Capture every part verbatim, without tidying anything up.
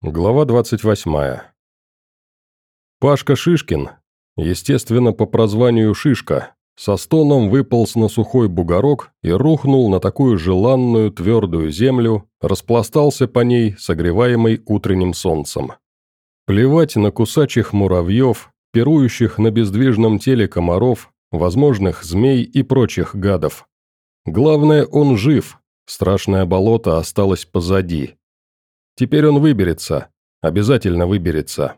Глава двадцать восьмая. Пашка Шишкин, естественно по прозванию Шишка, со стоном выполз на сухой бугорок и рухнул на такую желанную твердую землю, распластался по ней, согреваемой утренним солнцем. Плевать на кусачих муравьев, пирующих на бездвижном теле комаров, возможных змей и прочих гадов. Главное, он жив, страшное болото осталось позади. Теперь он выберется, обязательно выберется.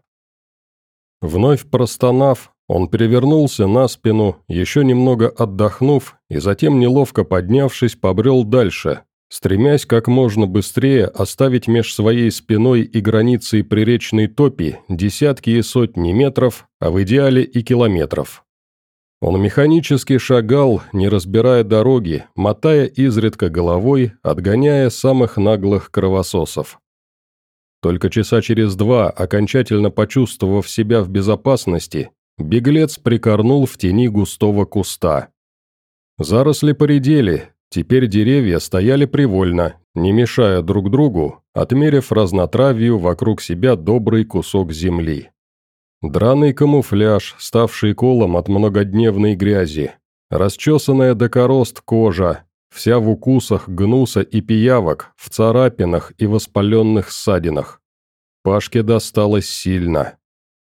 Вновь простонав, он перевернулся на спину, еще немного отдохнув, и затем, неловко поднявшись, побрел дальше, стремясь как можно быстрее оставить меж своей спиной и границей приречной топи десятки и сотни метров, а в идеале и километров. Он механически шагал, не разбирая дороги, мотая изредка головой, отгоняя самых наглых кровососов. Только часа через два, окончательно почувствовав себя в безопасности, беглец прикорнул в тени густого куста. Заросли поредели, теперь деревья стояли привольно, не мешая друг другу, отмерив разнотравью вокруг себя добрый кусок земли. Драный камуфляж, ставший колом от многодневной грязи, расчесанная до корозд кожа, вся в укусах гнуса и пиявок, в царапинах и воспаленных ссадинах. Пашке досталось сильно.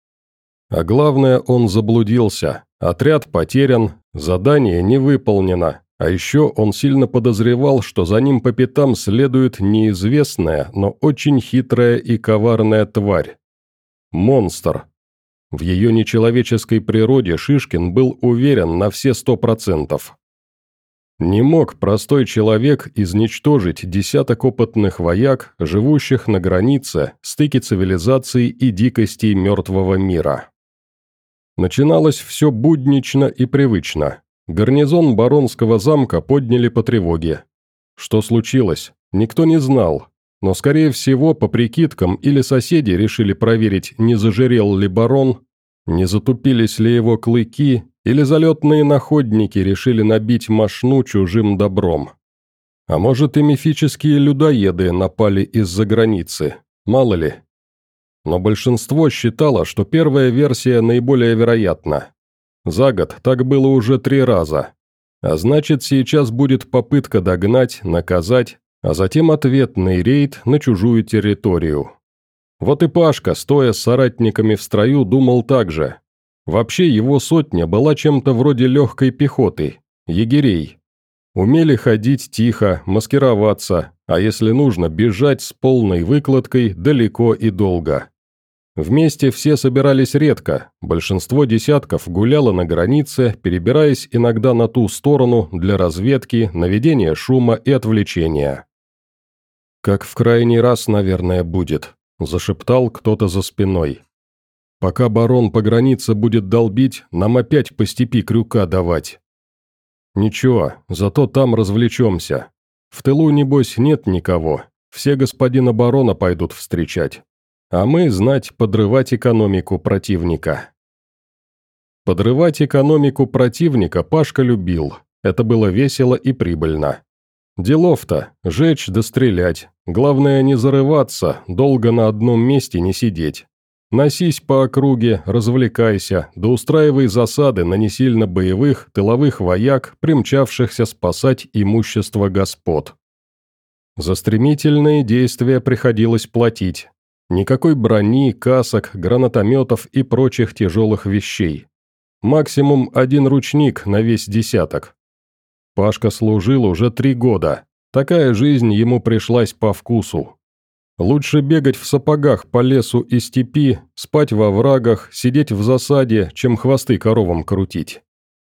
А главное, он заблудился, отряд потерян, задание не выполнено, а еще он сильно подозревал, что за ним по пятам следует неизвестная, но очень хитрая и коварная тварь. Монстр. В ее нечеловеческой природе Шишкин был уверен на все сто процентов. Не мог простой человек изничтожить десяток опытных вояк, живущих на границе, стыке цивилизации и дикостей мертвого мира. Начиналось все буднично и привычно. Гарнизон Баронского замка подняли по тревоге. Что случилось, никто не знал, но, скорее всего, по прикидкам или соседи решили проверить, не зажирел ли барон, не затупились ли его клыки, или залетные находники решили набить мошну чужим добром. А может, и мифические людоеды напали из-за границы, мало ли. Но большинство считало, что первая версия наиболее вероятна. За год так было уже три раза. А значит, сейчас будет попытка догнать, наказать, а затем ответный рейд на чужую территорию. Вот и Пашка, стоя с соратниками в строю, думал так же. Вообще его сотня была чем-то вроде легкой пехоты, егерей. Умели ходить тихо, маскироваться, а если нужно, бежать с полной выкладкой далеко и долго. Вместе все собирались редко, большинство десятков гуляло на границе, перебираясь иногда на ту сторону для разведки, наведения шума и отвлечения. «Как в крайний раз, наверное, будет», – зашептал кто-то за спиной. «Пока барон по границе будет долбить, нам опять по степи крюка давать». «Ничего, зато там развлечемся. В тылу, небось, нет никого, все господина барона пойдут встречать. А мы, знать, подрывать экономику противника». Подрывать экономику противника Пашка любил, это было весело и прибыльно. Делов-то, жечь да стрелять, главное не зарываться, долго на одном месте не сидеть. Носись по округе, развлекайся, да устраивай засады на не сильно боевых тыловых вояк, примчавшихся спасать имущество господ. За стремительные действия приходилось платить. Никакой брони, касок, гранатометов и прочих тяжелых вещей. Максимум один ручник на весь десяток. Пашка служил уже три года, такая жизнь ему пришлась по вкусу. Лучше бегать в сапогах по лесу и степи, спать во врагах, сидеть в засаде, чем хвосты коровам крутить.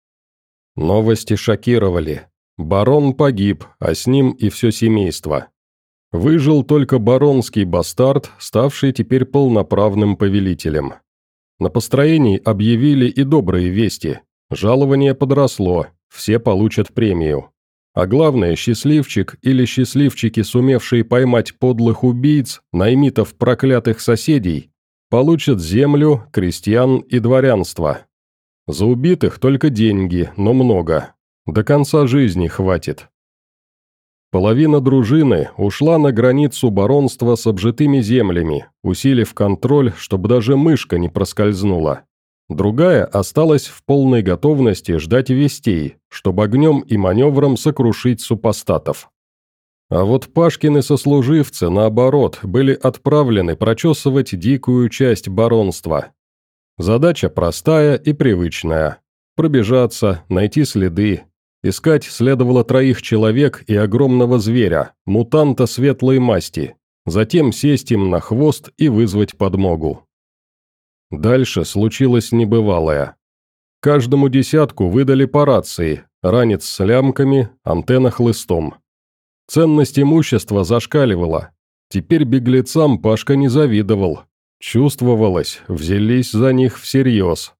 Новости шокировали. Барон погиб, а с ним и все семейство. Выжил только баронский бастард, ставший теперь полноправным повелителем. На построении объявили и добрые вести. Жалование подросло, все получат премию. А главное, счастливчик или счастливчики, сумевшие поймать подлых убийц, наймитов проклятых соседей, получат землю, крестьян и дворянство. За убитых только деньги, но много. До конца жизни хватит. Половина дружины ушла на границу баронства с обжитыми землями, усилив контроль, чтобы даже мышка не проскользнула. Другая осталась в полной готовности ждать вестей, чтобы огнем и маневром сокрушить супостатов. А вот Пашкины сослуживцы, наоборот, были отправлены прочесывать дикую часть баронства. Задача простая и привычная – пробежаться, найти следы. Искать следовало троих человек и огромного зверя, мутанта светлой масти, затем сесть им на хвост и вызвать подмогу. Дальше случилось небывалое. Каждому десятку выдали по рации, ранец с лямками, антенна хлыстом. Ценность имущества зашкаливала. Теперь беглецам Пашка не завидовал. Чувствовалось, взялись за них всерьез.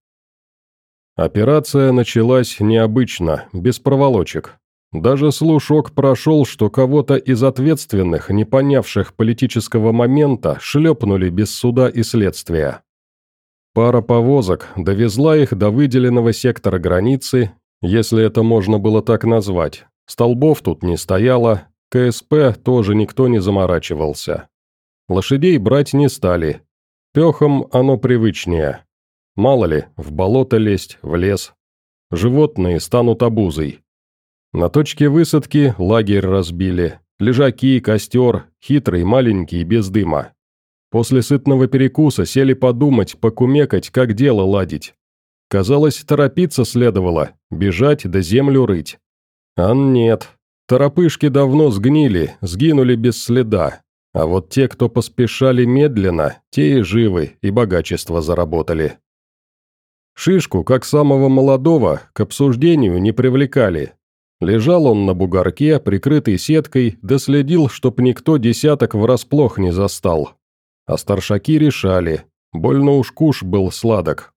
Операция началась необычно, без проволочек. Даже слушок прошел, что кого-то из ответственных, не понявших политического момента, шлепнули без суда и следствия. Пара повозок довезла их до выделенного сектора границы, если это можно было так назвать. Столбов тут не стояло, КСП тоже никто не заморачивался. Лошадей брать не стали. Пехом оно привычнее. Мало ли, в болото лезть, в лес. Животные станут обузой. На точке высадки лагерь разбили. Лежаки, костер, хитрый, маленький, без дыма. После сытного перекуса сели подумать, покумекать, как дело ладить. Казалось, торопиться следовало, бежать да землю рыть. А нет, торопышки давно сгнили, сгинули без следа. А вот те, кто поспешали медленно, те и живы, и богачество заработали. Шишку, как самого молодого, к обсуждению не привлекали. Лежал он на бугорке, прикрытый сеткой, да следил, чтоб никто десяток врасплох не застал. А старшаки решали, больно уж куш был сладок.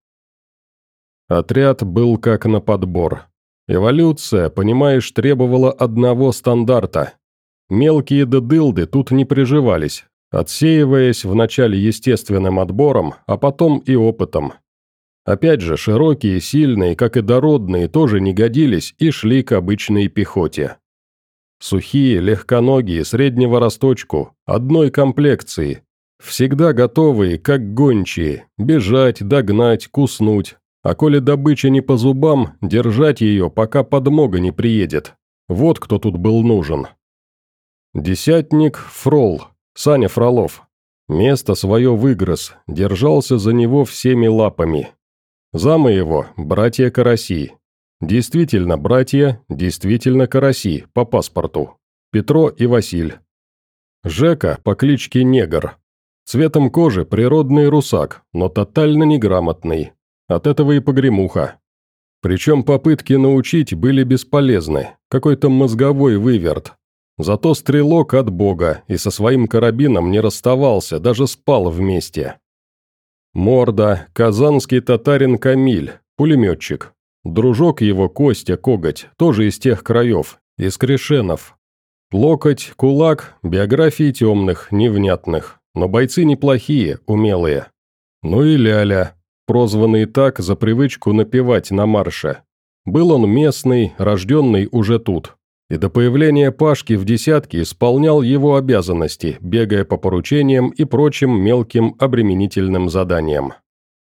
Отряд был как на подбор. Эволюция, понимаешь, требовала одного стандарта. Мелкие дедылды тут не приживались, отсеиваясь вначале естественным отбором, а потом и опытом. Опять же, широкие, сильные, как и дородные, тоже не годились и шли к обычной пехоте. Сухие, легконогие, среднего росточку, одной комплекции, всегда готовые, как гончие, бежать, догнать, куснуть, а коли добыча не по зубам, держать ее, пока подмога не приедет. Вот кто тут был нужен. Десятник Фрол, Саня Фролов. Место свое выгрыз, держался за него всеми лапами. Замы его – братья Караси. Действительно братья, действительно Караси, по паспорту. Петро и Василь. Жека по кличке Негр. Цветом кожи природный русак, но тотально неграмотный. От этого и погремуха. Причем попытки научить были бесполезны, какой-то мозговой выверт. Зато стрелок от бога и со своим карабином не расставался, даже спал вместе. Морда, казанский татарин Камиль, пулеметчик. Дружок его Костя Коготь, тоже из тех краев, из Крешенов. Локоть, кулак, биографии темных, невнятных, но бойцы неплохие, умелые. Ну и Ляля, прозванный так за привычку напевать на марше. Был он местный, рожденный уже тут. И до появления Пашки в десятке исполнял его обязанности, бегая по поручениям и прочим мелким обременительным заданиям.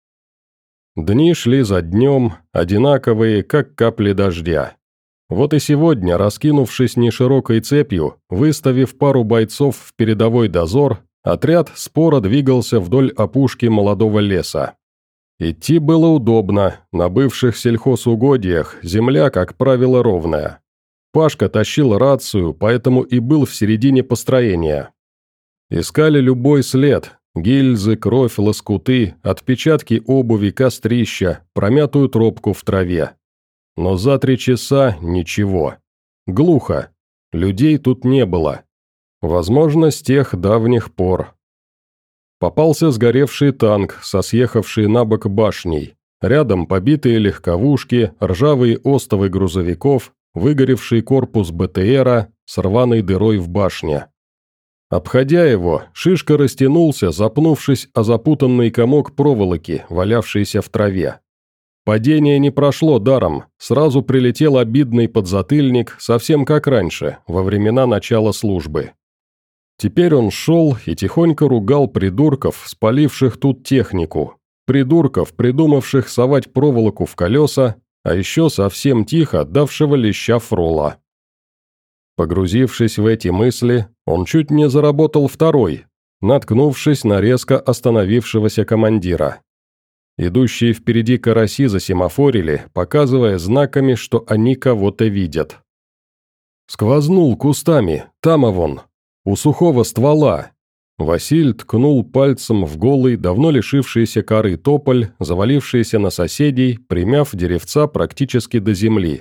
Дни шли за днем, одинаковые, как капли дождя. Вот и сегодня, раскинувшись неширокой цепью, выставив пару бойцов в передовой дозор, отряд споро двигался вдоль опушки молодого леса. Идти было удобно, на бывших сельхозугодиях земля, как правило, ровная. Пашка тащил рацию, поэтому и был в середине построения. Искали любой след – гильзы, кровь, лоскуты, отпечатки обуви, кострища, промятую тропку в траве. Но за три часа ничего. Глухо. Людей тут не было. Возможно, с тех давних пор. Попался сгоревший танк со съехавшей на бок башней. Рядом побитые легковушки, ржавые остовы грузовиков, выгоревший корпус БТРа с рваной дырой в башне. Обходя его, Шишка растянулся, запнувшись о запутанный комок проволоки, валявшийся в траве. Падение не прошло даром, сразу прилетел обидный подзатыльник, совсем как раньше, во времена начала службы. Теперь он шел и тихонько ругал придурков, спаливших тут технику, придурков, придумавших совать проволоку в колеса, а еще совсем тихо давшего леща Фрола. Погрузившись в эти мысли, он чуть не заработал второй, наткнувшись на резко остановившегося командира. Идущие впереди караси засемафорили, показывая знаками, что они кого-то видят. «Сквознул кустами, там вон, у сухого ствола». Василь ткнул пальцем в голый, давно лишившийся коры тополь, завалившийся на соседей, примяв деревца практически до земли.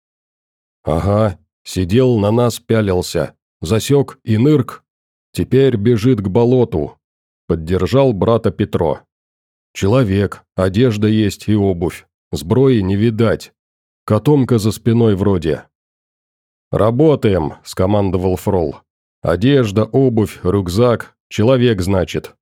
«Ага, сидел на нас, пялился, засек и нырк. Теперь бежит к болоту», — поддержал брата Петро. «Человек, одежда есть и обувь, сброи не видать. Котомка за спиной вроде». «Работаем», — скомандовал Фрол. «Одежда, обувь, рюкзак, человек, значит».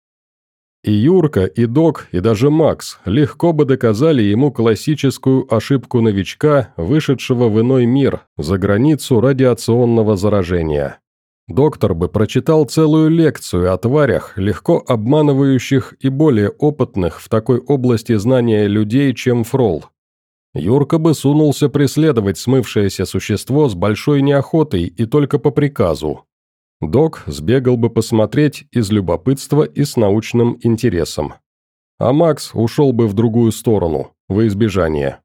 И Юрка, и Док, и даже Макс легко бы доказали ему классическую ошибку новичка, вышедшего в иной мир, за границу радиационного заражения. Доктор бы прочитал целую лекцию о тварях, легко обманывающих и более опытных в такой области знания людей, чем Фрол. Юрка бы сунулся преследовать смывшееся существо с большой неохотой и только по приказу. Док сбегал бы посмотреть из любопытства и с научным интересом. А Макс ушел бы в другую сторону, во избежание.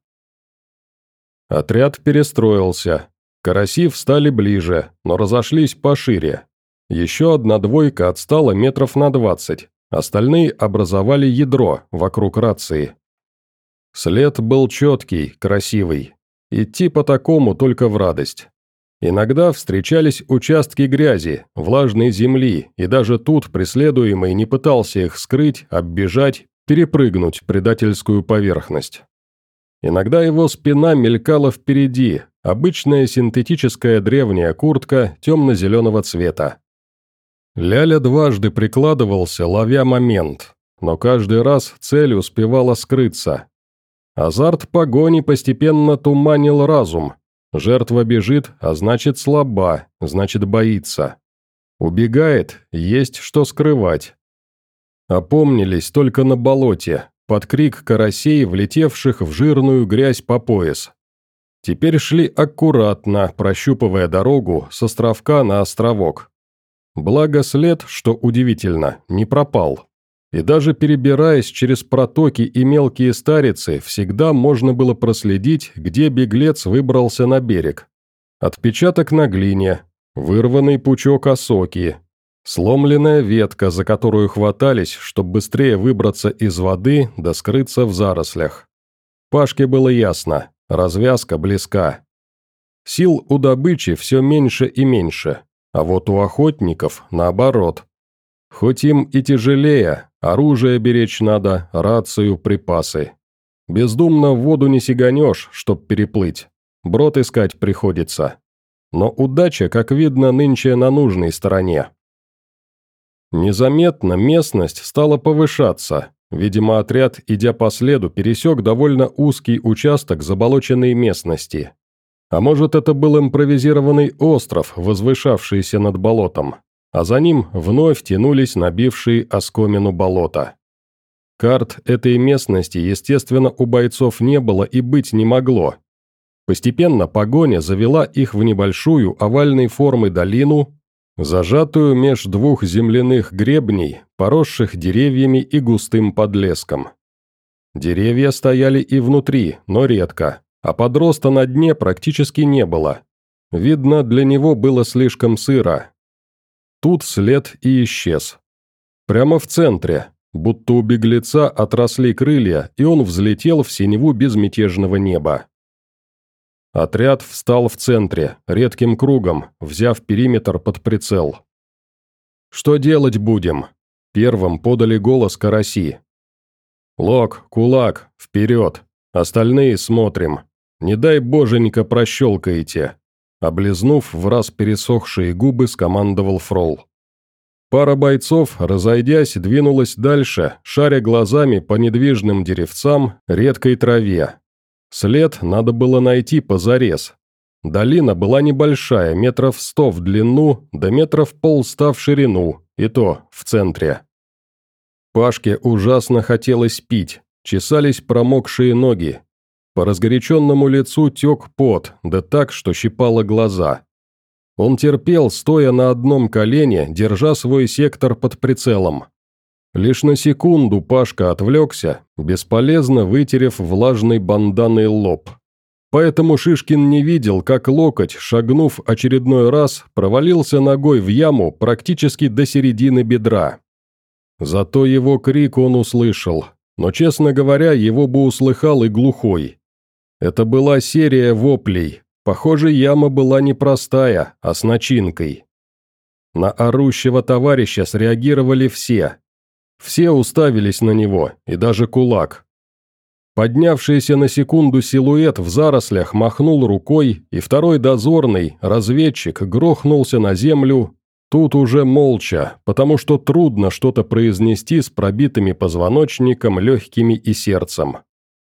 Отряд перестроился. Караси встали ближе, но разошлись пошире. Еще одна двойка отстала метров на двадцать, остальные образовали ядро вокруг рации. След был четкий, красивый. Идти по такому только в радость. Иногда встречались участки грязи, влажной земли, и даже тут преследуемый не пытался их скрыть, оббежать, перепрыгнуть предательскую поверхность. Иногда его спина мелькала впереди, обычная синтетическая древняя куртка темно-зеленого цвета. Ляля дважды прикладывался, ловя момент, но каждый раз цель успевала скрыться. Азарт погони постепенно туманил разум. Жертва бежит, а значит слаба, значит боится. Убегает, есть что скрывать. Опомнились только на болоте, под крик карасей, влетевших в жирную грязь по пояс. Теперь шли аккуратно, прощупывая дорогу с островка на островок. Благо след, что удивительно, не пропал. И даже перебираясь через протоки и мелкие старицы, всегда можно было проследить, где беглец выбрался на берег. Отпечаток на глине, вырванный пучок осоки, сломленная ветка, за которую хватались, чтобы быстрее выбраться из воды да скрыться в зарослях. Пашке было ясно, развязка близка. Сил у добычи все меньше и меньше, а вот у охотников наоборот. Хоть им и тяжелее, оружие беречь надо, рацию, припасы. Бездумно в воду не сиганешь, чтоб переплыть. Брод искать приходится. Но удача, как видно, нынче на нужной стороне. Незаметно местность стала повышаться. Видимо, отряд, идя по следу, пересек довольно узкий участок заболоченной местности. А может, это был импровизированный остров, возвышавшийся над болотом, а за ним вновь тянулись набившие оскомину болота. Карт этой местности, естественно, у бойцов не было и быть не могло. Постепенно погоня завела их в небольшую овальной формы долину, зажатую меж двух земляных гребней, поросших деревьями и густым подлеском. Деревья стояли и внутри, но редко, а подроста на дне практически не было. Видно, для него было слишком сыро. Тут след и исчез. Прямо в центре, будто у беглеца отросли крылья, и он взлетел в синеву безмятежного неба. Отряд встал в центре, редким кругом, взяв периметр под прицел. «Что делать будем?» Первым подали голос караси. «Лок, кулак, вперед! Остальные смотрим. Не дай боженька прощелкаете!» Облизнув враз пересохшие губы, скомандовал Фрол. Пара бойцов, разойдясь, двинулась дальше, шаря глазами по недвижным деревцам, редкой траве. След надо было найти позарез. Долина была небольшая, метров сто в длину, да метров полста в ширину, и то в центре. Пашке ужасно хотелось пить, чесались промокшие ноги. По разгоряченному лицу тек пот, да так, что щипало глаза. Он терпел, стоя на одном колене, держа свой сектор под прицелом. Лишь на секунду Пашка отвлекся, бесполезно вытерев влажной банданой лоб. Поэтому Шишкин не видел, как локоть, шагнув очередной раз, провалился ногой в яму практически до середины бедра. Зато его крик он услышал, но, честно говоря, его бы услыхал и глухой. Это была серия воплей. Похоже, яма была не простая, а с начинкой. На орущего товарища среагировали все. Все уставились на него, и даже кулак. Поднявшийся на секунду силуэт в зарослях махнул рукой, и второй дозорный, разведчик, грохнулся на землю, тут уже молча, потому что трудно что-то произнести с пробитыми позвоночником, легкими и сердцем.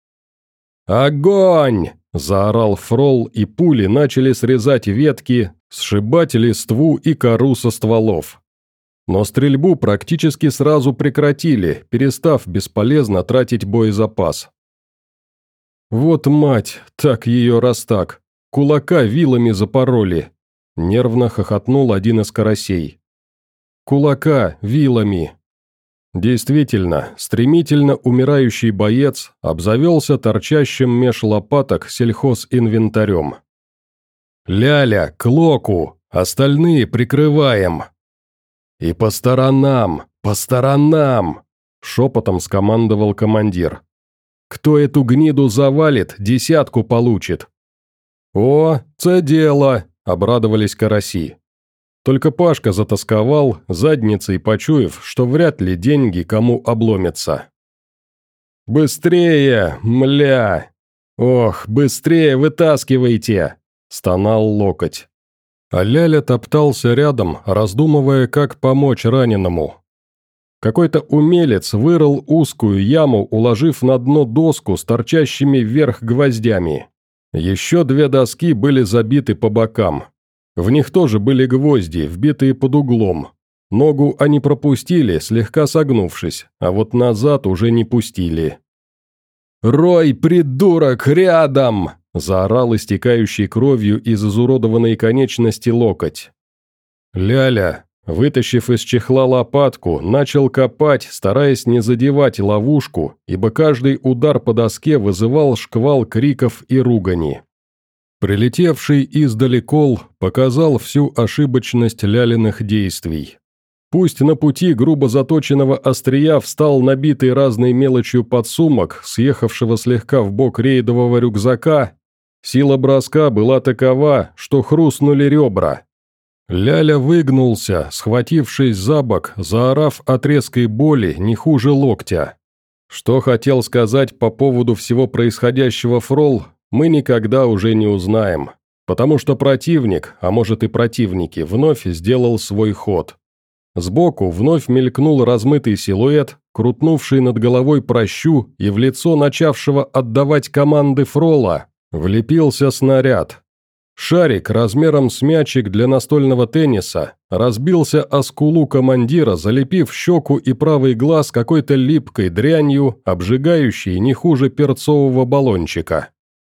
«Огонь!» – заорал Фрол, и пули начали срезать ветки, сшибать листву и кору со стволов. Но стрельбу практически сразу прекратили, перестав бесполезно тратить боезапас. «Вот мать, так ее раз так, кулака вилами запороли», – нервно хохотнул один из карасей. «Кулака вилами». Действительно, стремительно умирающий боец обзавелся торчащим меж лопаток сельхозинвентарем. «Ляля, к локу, остальные прикрываем!» «И по сторонам, по сторонам!» – шепотом скомандовал командир. «Кто эту гниду завалит, десятку получит». «О, це дело!» – обрадовались караси. Только Пашка затасковал, задницей почуяв, что вряд ли деньги кому обломятся. «Быстрее, мля! Ох, быстрее вытаскивайте!» – стонал локоть. А Ляля топтался рядом, раздумывая, как помочь раненому. Какой-то умелец вырыл узкую яму, уложив на дно доску с торчащими вверх гвоздями. Еще две доски были забиты по бокам. В них тоже были гвозди, вбитые под углом. Ногу они пропустили, слегка согнувшись, а вот назад уже не пустили. «Рой, придурок, рядом!» – заорал истекающий кровью из изуродованной конечности локоть. Ляля, вытащив из чехла лопатку, начал копать, стараясь не задевать ловушку, ибо каждый удар по доске вызывал шквал криков и ругани. Прилетевший издали кол показал всю ошибочность Лялиных действий. Пусть на пути грубо заточенного острия встал набитый разной мелочью подсумок, съехавшего слегка в бок рейдового рюкзака, сила броска была такова, что хрустнули ребра. Ляля выгнулся, схватившись за бок, заорав от резкой боли не хуже локтя. Что хотел сказать по поводу всего происходящего Фрол, мы никогда уже не узнаем, потому что противник, а может и противники, вновь сделал свой ход. Сбоку вновь мелькнул размытый силуэт, крутнувший над головой прощу, и в лицо начавшего отдавать команды Фрола влепился снаряд. Шарик размером с мячик для настольного тенниса разбился о скулу командира, залепив щеку и правый глаз какой-то липкой дрянью, обжигающей не хуже перцового баллончика.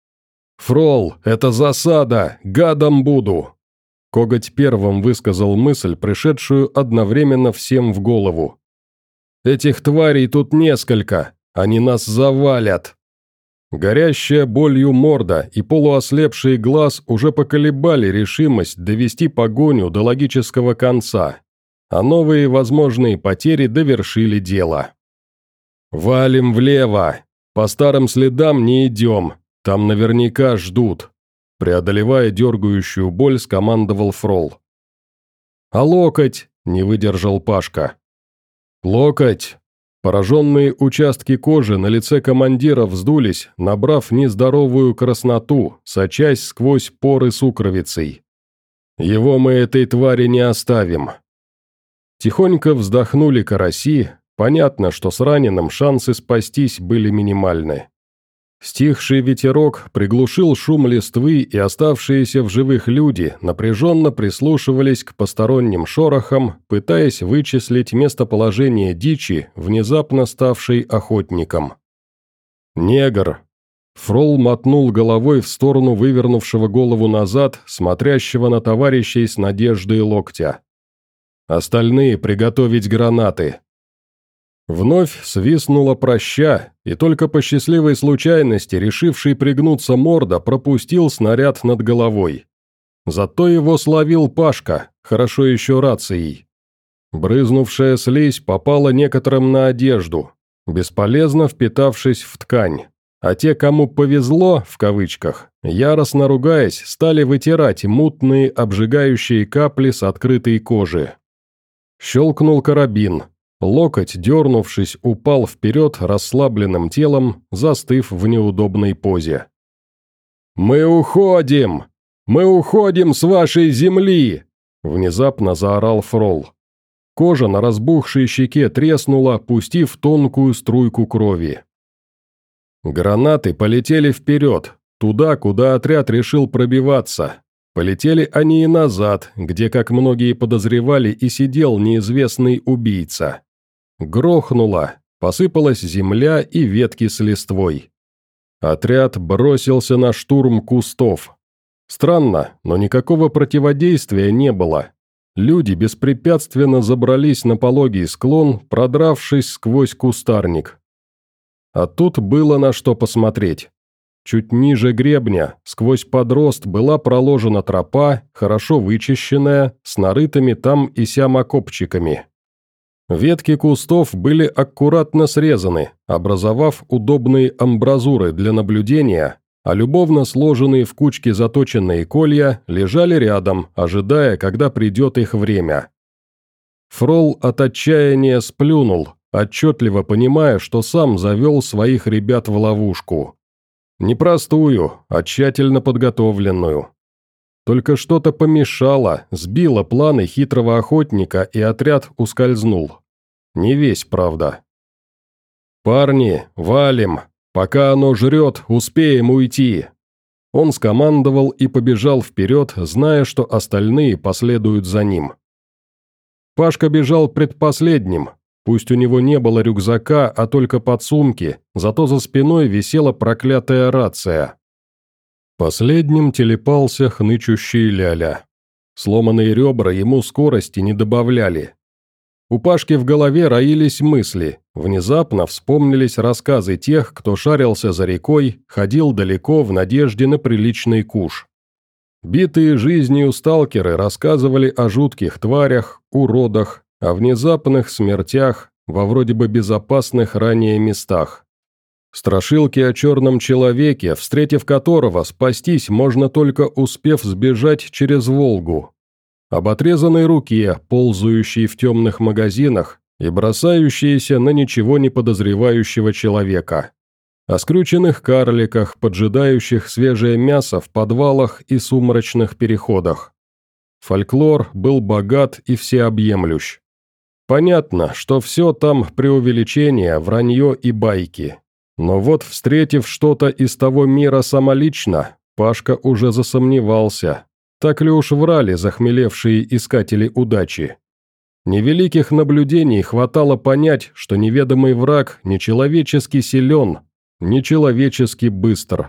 «Фрол, это засада! Гадом буду!» Коготь первым высказал мысль, пришедшую одновременно всем в голову. «Этих тварей тут несколько, они нас завалят!» Горящая болью морда и полуослепший глаз уже поколебали решимость довести погоню до логического конца, а новые возможные потери довершили дело. «Валим влево! По старым следам не идем, там наверняка ждут!» Преодолевая дергающую боль, скомандовал Фрол. «А локоть?» – не выдержал Пашка. «Локоть!» Пораженные участки кожи на лице командира вздулись, набрав нездоровую красноту, сочась сквозь поры сукровицей. «Его мы этой твари не оставим». Тихонько вздохнули караси, понятно, что с раненым шансы спастись были минимальны. Стихший ветерок приглушил шум листвы, и оставшиеся в живых люди напряженно прислушивались к посторонним шорохам, пытаясь вычислить местоположение дичи, внезапно ставшей охотником. «Негр!» Фрол мотнул головой в сторону вывернувшего голову назад, смотрящего на товарищей с надеждой локтя. «Остальные приготовить гранаты!» Вновь свистнула проща, и только по счастливой случайности, решивший пригнуться морда, пропустил снаряд над головой. Зато его словил Пашка, хорошо еще рацией. Брызнувшая слизь попала некоторым на одежду, бесполезно впитавшись в ткань, а те, кому «повезло», в кавычках, яростно ругаясь, стали вытирать мутные обжигающие капли с открытой кожи. Щелкнул карабин. Локоть, дернувшись, упал вперед расслабленным телом, застыв в неудобной позе. «Мы уходим! Мы уходим с вашей земли!» Внезапно заорал Фрол. Кожа на разбухшей щеке треснула, пустив тонкую струйку крови. Гранаты полетели вперед, туда, куда отряд решил пробиваться. Полетели они и назад, где, как многие подозревали, и сидел неизвестный убийца. Грохнуло, посыпалась земля и ветки с листвой. Отряд бросился на штурм кустов. Странно, но никакого противодействия не было. Люди беспрепятственно забрались на пологий склон, продравшись сквозь кустарник. А тут было на что посмотреть. Чуть ниже гребня, сквозь подрост, была проложена тропа, хорошо вычищенная, с нарытыми там и сям окопчиками. Ветки кустов были аккуратно срезаны, образовав удобные амбразуры для наблюдения, а любовно сложенные в кучки заточенные колья лежали рядом, ожидая, когда придет их время. Фрол от отчаяния сплюнул, отчетливо понимая, что сам завел своих ребят в ловушку. Непростую, а тщательно подготовленную. Только что-то помешало, сбило планы хитрого охотника, и отряд ускользнул. Не весь, правда. «Парни, валим! Пока оно жрет, успеем уйти!» Он скомандовал и побежал вперед, зная, что остальные последуют за ним. Пашка бежал предпоследним. Пусть у него не было рюкзака, а только подсумки, зато за спиной висела проклятая рация. Последним телепался хнычущий Ляля. Сломанные ребра ему скорости не добавляли. У Пашки в голове роились мысли, внезапно вспомнились рассказы тех, кто шарился за рекой, ходил далеко в надежде на приличный куш. Битые жизнью сталкеры рассказывали о жутких тварях, уродах, о внезапных смертях во вроде бы безопасных ранее местах. Страшилки о черном человеке, встретив которого спастись можно только успев сбежать через Волгу. Об отрезанной руке, ползающей в темных магазинах и бросающейся на ничего не подозревающего человека. О скрюченных карликах, поджидающих свежее мясо в подвалах и сумрачных переходах. Фольклор был богат и всеобъемлющ. Понятно, что все там преувеличение, вранье и байки. Но вот, встретив что-то из того мира самолично, Пашка уже засомневался, так ли уж врали захмелевшие искатели удачи. Невеликих наблюдений хватало понять, что неведомый враг нечеловечески силен, нечеловечески быстр.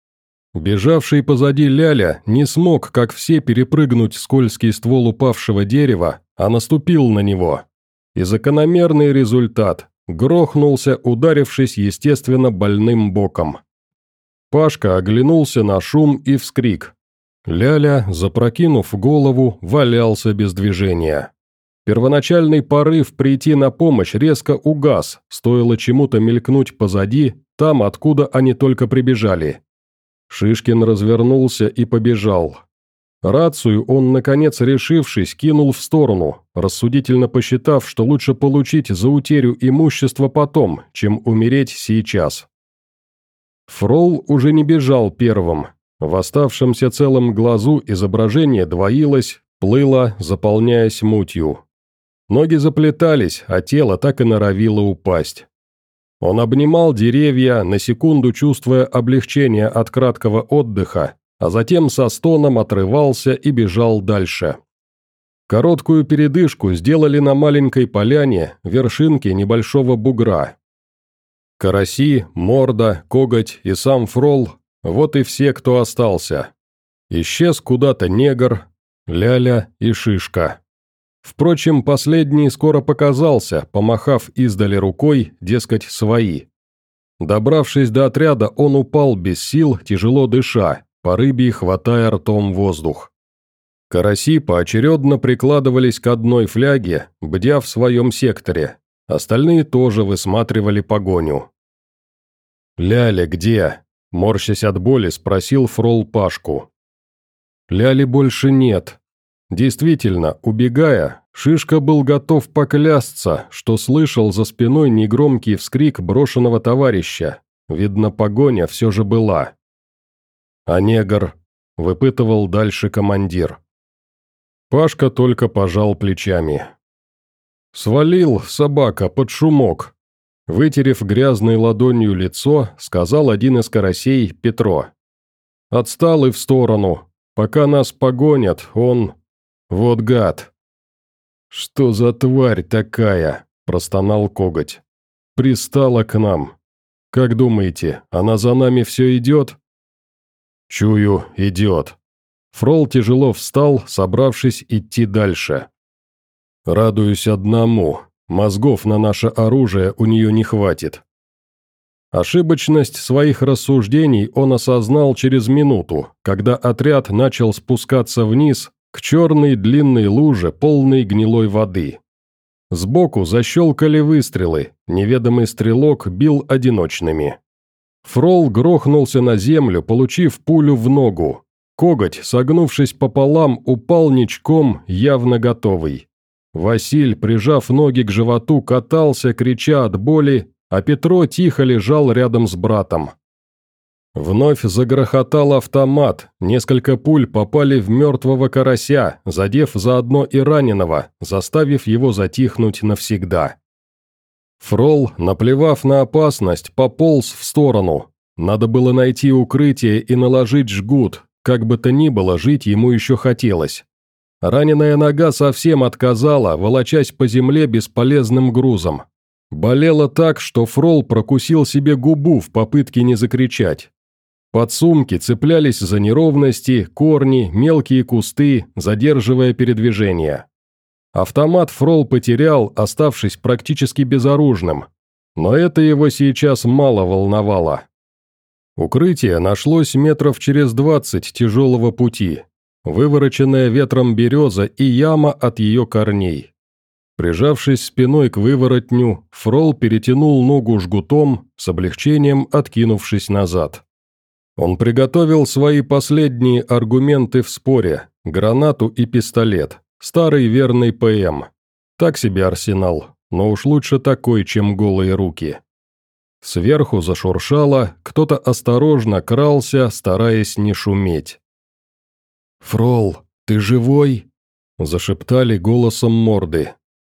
Бежавший позади Ляля не смог, как все, перепрыгнуть скользкий ствол упавшего дерева, а наступил на него. И закономерный результат – грохнулся, ударившись, естественно, больным боком. Пашка оглянулся на шум и вскрик. Ляля, запрокинув голову, валялся без движения. Первоначальный порыв прийти на помощь резко угас, стоило чему-то мелькнуть позади, там, откуда они только прибежали. Шишкин развернулся и побежал. Рацию он, наконец решившись, кинул в сторону, рассудительно посчитав, что лучше получить за утерю имущества потом, чем умереть сейчас. Фрол уже не бежал первым. В оставшемся целом глазу изображение двоилось, плыло, заполняясь мутью. Ноги заплетались, а тело так и норовило упасть. Он обнимал деревья, на секунду чувствуя облегчение от краткого отдыха, а затем со стоном отрывался и бежал дальше. Короткую передышку сделали на маленькой поляне вершинке небольшого бугра. Караси, Морда, Коготь и сам Фрол – вот и все, кто остался. Исчез куда-то негр, Ляля и Шишка. Впрочем, последний скоро показался, помахав издали рукой, дескать, свои. Добравшись до отряда, он упал без сил, тяжело дыша, по рыбьи хватая ртом воздух. Караси поочередно прикладывались к одной фляге, бдя в своем секторе. Остальные тоже высматривали погоню. «Ляля где?» – морщась от боли, спросил Фрол Пашку. «Ляли больше нет». Действительно, убегая, Шишка был готов поклясться, что слышал за спиной негромкий вскрик брошенного товарища. Видно, погоня все же была. «А негр?» – выпытывал дальше командир. Пашка только пожал плечами. «Свалил, собака, под шумок», – вытерев грязной ладонью лицо, сказал один из карасей Петро. «Отстал и в сторону. Пока нас погонят, он... Вот гад!» «Что за тварь такая?» – простонал Коготь. «Пристала к нам. Как думаете, она за нами все идет?» «Чую, идет». Фрол тяжело встал, собравшись идти дальше. «Радуюсь одному. Мозгов на наше оружие у нее не хватит». Ошибочность своих рассуждений он осознал через минуту, когда отряд начал спускаться вниз к черной длинной луже, полной гнилой воды. Сбоку защелкали выстрелы, неведомый стрелок бил одиночными. Фрол грохнулся на землю, получив пулю в ногу. Коготь, согнувшись пополам, упал ничком, явно готовый. Василь, прижав ноги к животу, катался, крича от боли, а Петро тихо лежал рядом с братом. Вновь загрохотал автомат, несколько пуль попали в мертвого карася, задев заодно и раненого, заставив его затихнуть навсегда. Фрол, наплевав на опасность, пополз в сторону. Надо было найти укрытие и наложить жгут, как бы то ни было, жить ему еще хотелось. Раненая нога совсем отказала, волочась по земле бесполезным грузом. Болело так, что Фрол прокусил себе губу в попытке не закричать. Подсумки цеплялись за неровности, корни, мелкие кусты, задерживая передвижение. Автомат Фрол потерял, оставшись практически безоружным. Но это его сейчас мало волновало. Укрытие нашлось метров через двадцать тяжелого пути, вывороченная ветром береза и яма от ее корней. Прижавшись спиной к выворотню, Фрол перетянул ногу жгутом, с облегчением откинувшись назад. Он приготовил свои последние аргументы в споре – гранату и пистолет, старый верный ПМ. Так себе арсенал, но уж лучше такой, чем голые руки. Сверху зашуршало, кто-то осторожно крался, стараясь не шуметь. «Фрол, ты живой?» – зашептали голосом Морды.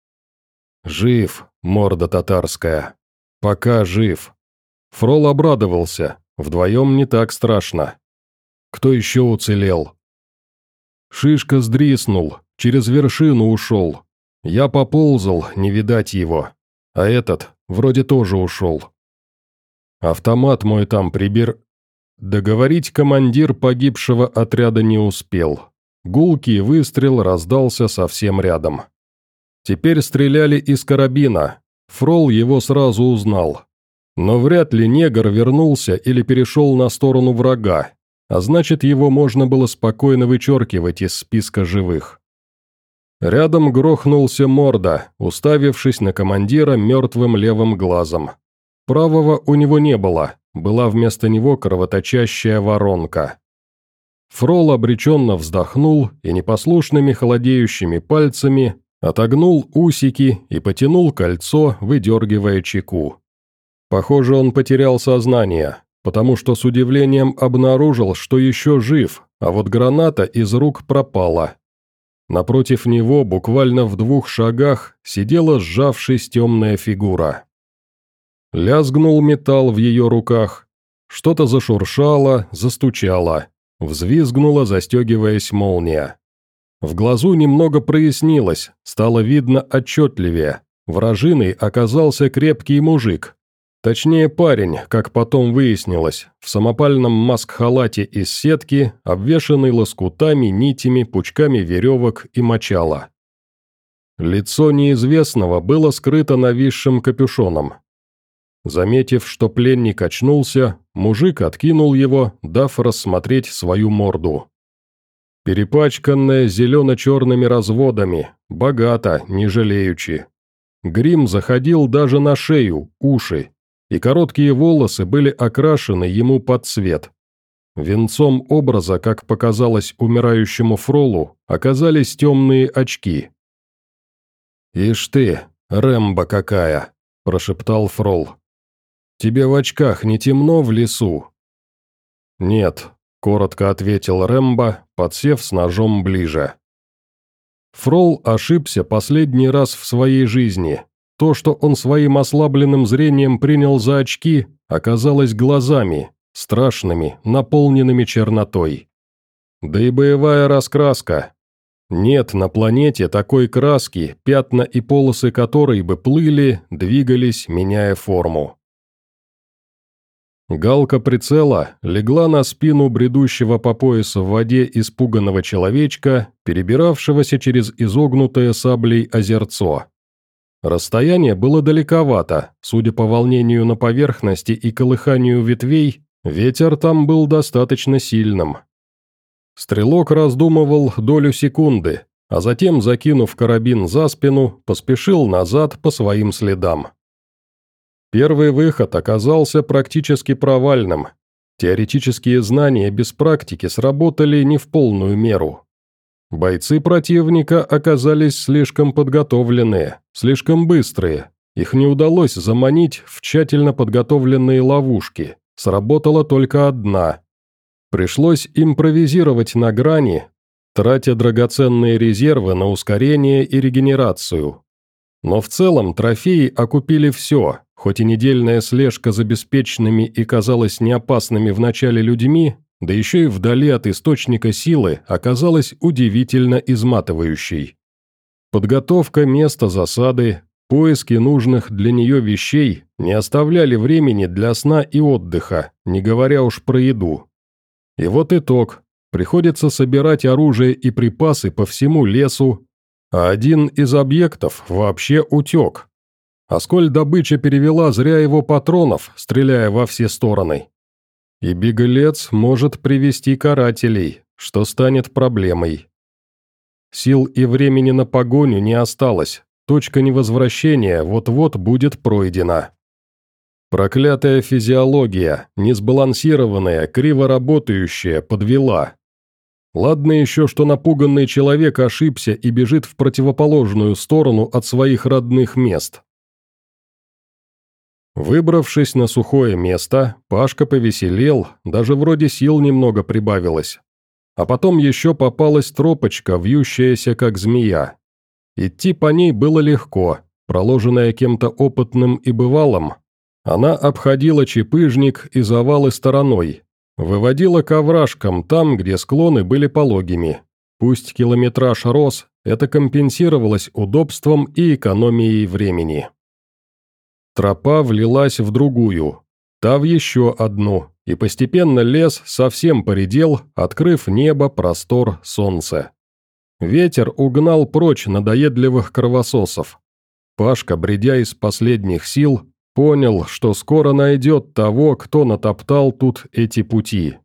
«Жив, морда татарская. Пока жив». Фрол обрадовался, вдвоем не так страшно. «Кто еще уцелел?» Шишка сдриснул, через вершину ушел. Я поползал, не видать его. А этот вроде тоже ушел. Автомат мой там прибер... Договорить командир погибшего отряда не успел. Гулкий выстрел раздался совсем рядом. Теперь стреляли из карабина. Фрол его сразу узнал. Но вряд ли негр вернулся или перешел на сторону врага, а значит, его можно было спокойно вычеркивать из списка живых. Рядом грохнулся Морда, уставившись на командира мертвым левым глазом. Правого у него не было, была вместо него кровоточащая воронка. Фрол обреченно вздохнул и непослушными холодеющими пальцами отогнул усики и потянул кольцо, выдергивая чеку. Похоже, он потерял сознание, потому что с удивлением обнаружил, что еще жив, а вот граната из рук пропала. Напротив него, буквально в двух шагах, сидела сжавшись темная фигура. Лязгнул металл в ее руках. Что-то зашуршало, застучало. Взвизгнула, застегиваясь молния. В глазу немного прояснилось, стало видно отчетливее. Вражиной оказался крепкий мужик. Точнее, парень, как потом выяснилось, в самопальном маск-халате из сетки, обвешанный лоскутами, нитями, пучками веревок и мочала. Лицо неизвестного было скрыто нависшим капюшоном. Заметив, что пленник очнулся, мужик откинул его, дав рассмотреть свою морду. Перепачканная зелено-черными разводами, богато, не жалеючи. Грим заходил даже на шею, уши, и короткие волосы были окрашены ему под цвет. Венцом образа, как показалось умирающему Фролу, оказались темные очки. «Ишь ты, Рэмбо какая!» – прошептал Фрол. «Тебе в очках не темно в лесу?» «Нет», – коротко ответил Рэмбо, подсев с ножом ближе. Фрол ошибся последний раз в своей жизни. То, что он своим ослабленным зрением принял за очки, оказалось глазами, страшными, наполненными чернотой. Да и боевая раскраска. Нет на планете такой краски, пятна и полосы которой бы плыли, двигались, меняя форму. Галка прицела легла на спину бредущего по пояс в воде испуганного человечка, перебиравшегося через изогнутое саблей озерцо. Расстояние было далековато, судя по волнению на поверхности и колыханию ветвей, ветер там был достаточно сильным. Стрелок раздумывал долю секунды, а затем, закинув карабин за спину, поспешил назад по своим следам. Первый выход оказался практически провальным. Теоретические знания без практики сработали не в полную меру. Бойцы противника оказались слишком подготовленные, слишком быстрые. Их не удалось заманить в тщательно подготовленные ловушки. Сработала только одна. Пришлось импровизировать на грани, тратя драгоценные резервы на ускорение и регенерацию. Но в целом трофеи окупили все, хоть и недельная слежка за беспечными и казалось неопасными в начале людьми, да еще и вдали от источника силы, оказалась удивительно изматывающей. Подготовка места засады, поиски нужных для нее вещей не оставляли времени для сна и отдыха, не говоря уж про еду. И вот итог. Приходится собирать оружие и припасы по всему лесу, а один из объектов вообще утек. Асколь добыча перевела зря его патронов, стреляя во все стороны. И беглец может привести карателей, что станет проблемой. Сил и времени на погоню не осталось, точка невозвращения вот-вот будет пройдена. Проклятая физиология, несбалансированная, криво работающая, подвела. Ладно еще, что напуганный человек ошибся и бежит в противоположную сторону от своих родных мест. Выбравшись на сухое место, Пашка повеселел, даже вроде сил немного прибавилось. А потом еще попалась тропочка, вьющаяся как змея. Идти по ней было легко, проложенная кем-то опытным и бывалым. Она обходила чепыжник и завалы стороной, выводила к овражкам там, где склоны были пологими. Пусть километраж рос, это компенсировалось удобством и экономией времени. Тропа влилась в другую, та в еще одну, и постепенно лес совсем поредел, открыв небо, простор, солнце. Ветер угнал прочь надоедливых кровососов. Пашка, бредя из последних сил, понял, что скоро найдет того, кто натоптал тут эти пути.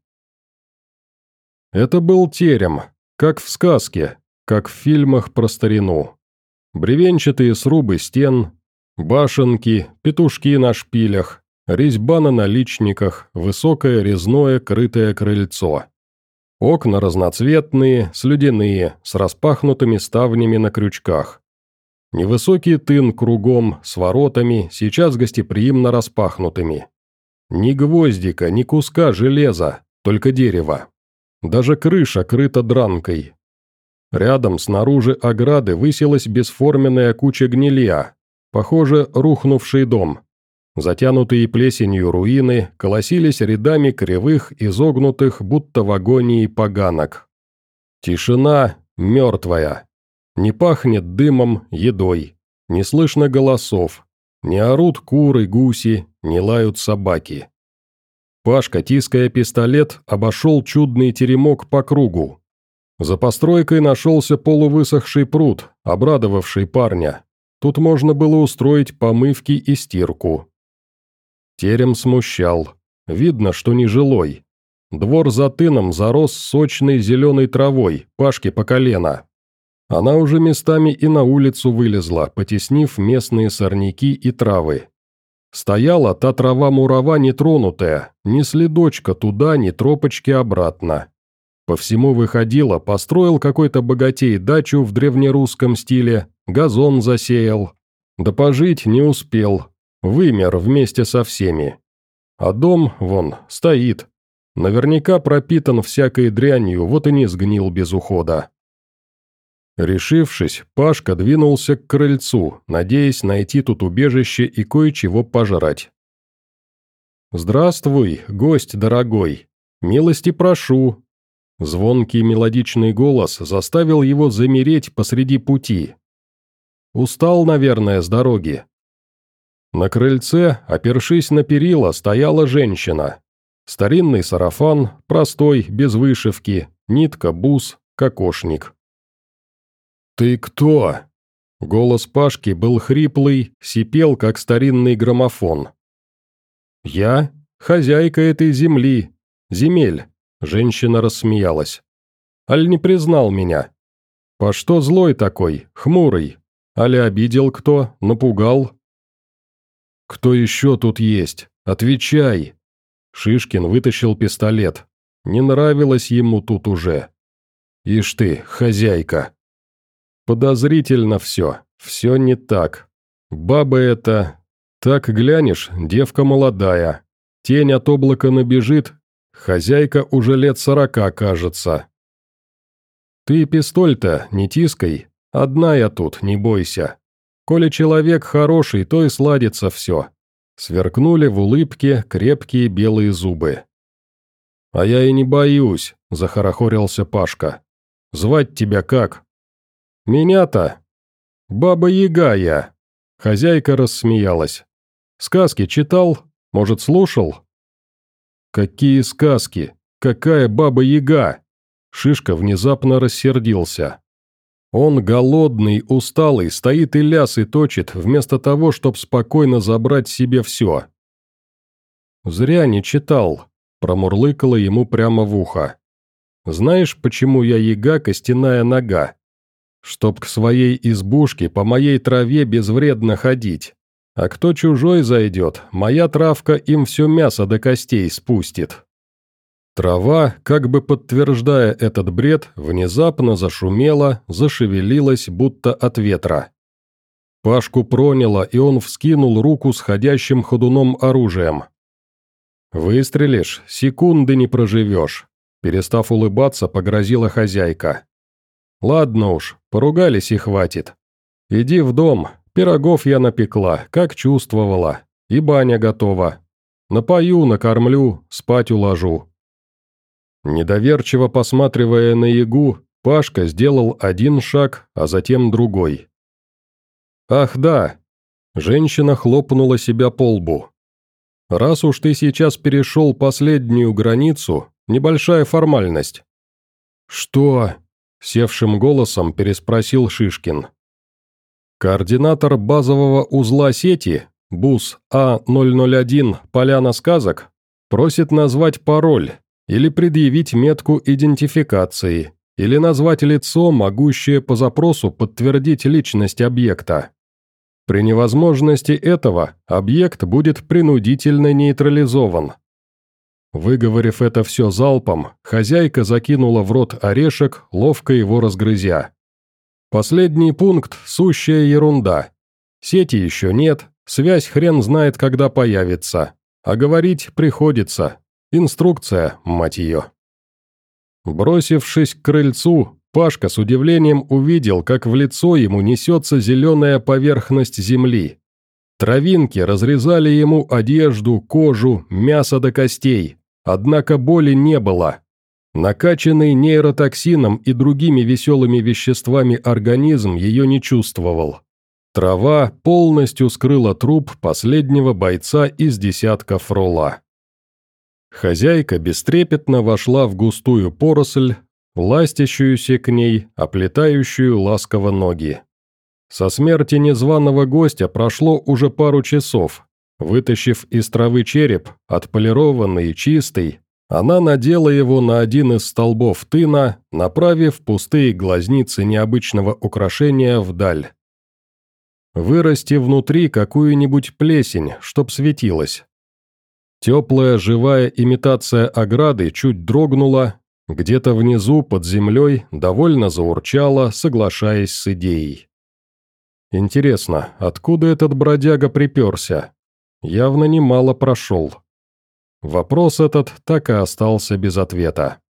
Это был терем, как в сказке, как в фильмах про старину. Бревенчатые срубы стен, башенки, петушки на шпилях, резьба на наличниках, высокое резное крытое крыльцо. Окна разноцветные, слюдяные, с распахнутыми ставнями на крючках. Невысокий тын кругом, с воротами, сейчас гостеприимно распахнутыми. Ни гвоздика, ни куска железа, только дерево. Даже крыша крыта дранкой. Рядом, снаружи ограды, высилась бесформенная куча гнилья, похоже, рухнувший дом. Затянутые плесенью руины колосились рядами кривых, изогнутых, будто в агонии поганок. Тишина мертвая. Не пахнет дымом, едой. Не слышно голосов. Не орут куры, гуси, не лают собаки. Пашка, тиская пистолет, обошел чудный теремок по кругу. За постройкой нашелся полувысохший пруд, обрадовавший парня. Тут можно было устроить помывки и стирку. Терем смущал. Видно, что не жилой. Двор за тыном зарос сочной зеленой травой, Пашке по колено. Она уже местами и на улицу вылезла, потеснив местные сорняки и травы. Стояла та трава-мурава нетронутая, ни следочка туда, ни тропочки обратно. По всему выходило, построил какой-то богатей дачу в древнерусском стиле, газон засеял. Да пожить не успел, вымер вместе со всеми. А дом, вон, стоит. Наверняка пропитан всякой дрянью, вот и не сгнил без ухода. Решившись, Пашка двинулся к крыльцу, надеясь найти тут убежище и кое-чего пожрать. «Здравствуй, гость дорогой! Милости прошу!» Звонкий мелодичный голос заставил его замереть посреди пути. Устал, наверное, с дороги. На крыльце, опершись на перила, стояла женщина. Старинный сарафан, простой, без вышивки, нитка, бус, кокошник. «Ты кто?» Голос Пашки был хриплый, сипел, как старинный граммофон. «Я хозяйка этой земли, земель», — женщина рассмеялась. «Аль не признал меня? По что злой такой, хмурый? Али обидел кто, напугал?» «Кто еще тут есть? Отвечай!» Шишкин вытащил пистолет. Не нравилось ему тут уже. «Ишь ты, хозяйка!» Подозрительно все, все не так. Баба эта... Так глянешь, девка молодая. Тень от облака набежит, хозяйка уже лет сорока, кажется. Ты пистоль-то не тискай, одна я тут, не бойся. Коли человек хороший, то и сладится все. Сверкнули в улыбке крепкие белые зубы. «А я и не боюсь», – захорохорился Пашка. «Звать тебя как?» «Меня-то? Баба-яга я». Хозяйка рассмеялась. «Сказки читал? Может, слушал?» «Какие сказки? Какая баба-яга?» Шишка внезапно рассердился. Он, голодный, усталый, стоит и лясы точит, вместо того, чтобы спокойно забрать себе все. «Зря не читал», – промурлыкала ему прямо в ухо. «Знаешь, почему я яга костяная нога? Чтоб к своей избушке по моей траве безвредно ходить. А кто чужой зайдет, моя травка им все мясо до костей спустит». Трава, как бы подтверждая этот бред, внезапно зашумела, зашевелилась, будто от ветра. Пашку проняло, и он вскинул руку с ходящим ходуном оружием. «Выстрелишь, секунды не проживешь», – перестав улыбаться, погрозила хозяйка. «Ладно уж, поругались и хватит. Иди в дом, пирогов я напекла, как чувствовала, и баня готова. Напою, накормлю, спать уложу». Недоверчиво посматривая на ягу, Пашка сделал один шаг, а затем другой. «Ах да!» – женщина хлопнула себя по лбу. «Раз уж ты сейчас перешел последнюю границу, небольшая формальность». «Что?» – севшим голосом переспросил Шишкин. Координатор базового узла сети, бус А ноль ноль один «Поляна сказок», просит назвать пароль, или предъявить метку идентификации, или назвать лицо, могущее по запросу подтвердить личность объекта. При невозможности этого объект будет принудительно нейтрализован. Выговорив это все залпом, хозяйка закинула в рот орешек, ловко его разгрызя. Последний пункт – сущая ерунда. Сети еще нет, связь хрен знает, когда появится, а говорить приходится. Инструкция, мать ее. Бросившись к крыльцу, Пашка с удивлением увидел, как в лицо ему несется зеленая поверхность земли. Травинки разрезали ему одежду, кожу, мясо до костей, однако боли не было. Накачанный нейротоксином и другими веселыми веществами организм ее не чувствовал. Трава полностью скрыла труп последнего бойца из десятка Фрола. Хозяйка бестрепетно вошла в густую поросль, ластящуюся к ней, оплетающую ласково ноги. Со смерти незваного гостя прошло уже пару часов. Вытащив из травы череп, отполированный и чистый, она надела его на один из столбов тына, направив пустые глазницы необычного украшения вдаль. Вырасти внутри какую-нибудь плесень, чтоб светилась. Теплая живая имитация ограды чуть дрогнула, где-то внизу под землей довольно заурчала, соглашаясь с идеей. Интересно, откуда этот бродяга приперся? Явно немало прошел. Вопрос этот так и остался без ответа.